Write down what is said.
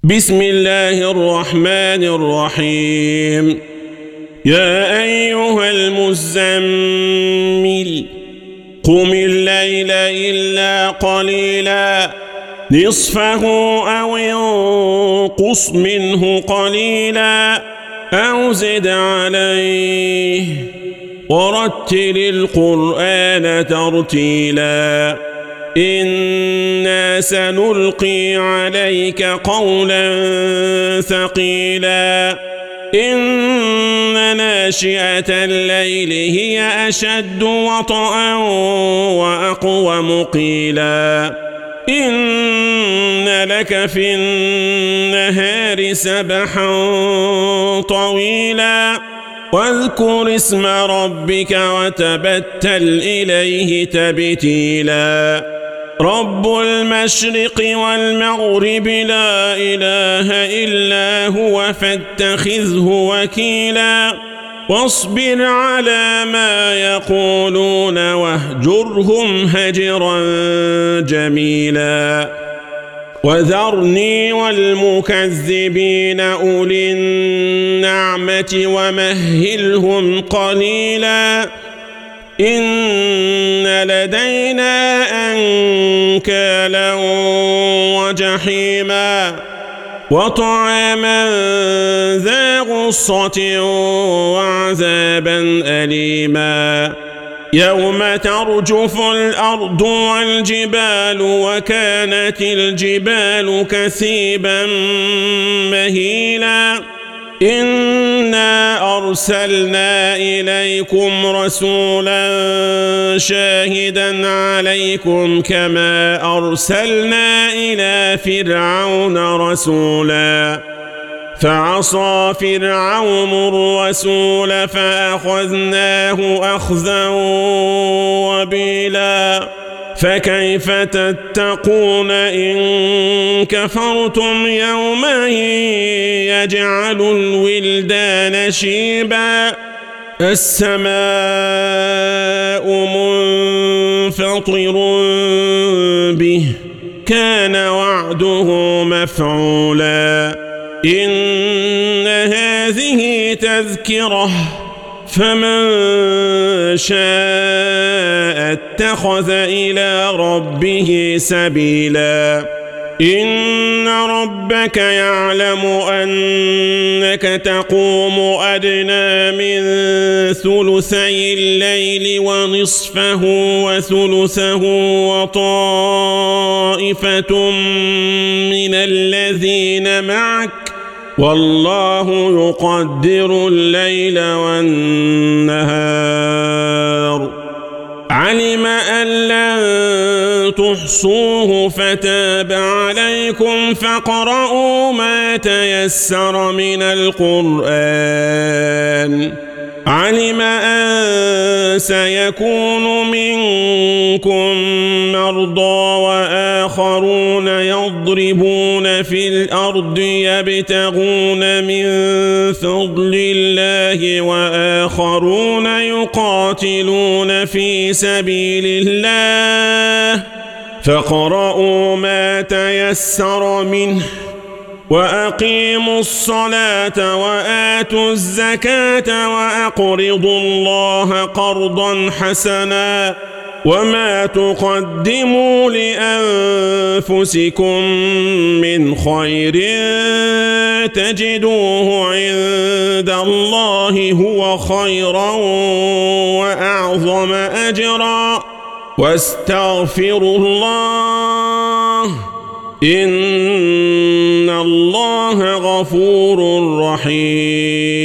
بسم الله الرحمن الرحيم يا أيها المزمل قم الليل إلا قليلا نصفه أو انقص منه قليلا أو زد عليه ورتل القرآن ترتيلا إنا سنلقي عليك قولا ثقيلا إن ناشئة الليل هي أشد وطئا وأقوم قيلا إن لك في النهار سبحا طويلا واذكر اسم ربك وتبتل إليه تبتيلا رب المشرق والمغرب لا إله إلا هو فاتخذه وكيلا واصبر على ما يقولون واهجرهم هجرا جميلا وذرني والمكذبين أولي النعمة ومهلهم قليلا إن لدينا أنكالا وجحيما وطعاما ذا غصة وعذابا أليما يوم ترجف الأرض والجبال وكانت الجبال كثيبا مهيلا إنا أرسلنا إليكم رسولا شاهدا عليكم كما أرسلنا إلى فرعون رسولا فعصى فرعون الرسول فأخذناه أخذا وبيلا فكيف تتقون إن كفرتم يوما يجعل الولدان شيبا السماء منفطر به كان وعده مفعولا إن هذه تذكرة فمن شاء اتخذ إلى ربه سبيلا إن ربك يعلم أنك تقوم أدنى من ثلثي الليل ونصفه وثلثه وطائفة من الذين معك والله يقدر الليل والنهار علم أن لن تحصوه فتاب عليكم فاقرؤوا ما تيسر من القرآن علم أن سيكون منكم مرضى وآخرون يضربون في الأرض يبتغون من فضل الله وآخرون يقاتلون في سبيل الله فاقرؤوا ما تيسر منه وأقيموا الصلاة وآتوا الزكاة وأقرضوا الله قرضا حسنا وما تقدموا لأنفسكم من خير تجدوه عند الله هو خيرا وأعظم أجرا واستغفروا الله إن الله غفور رحيم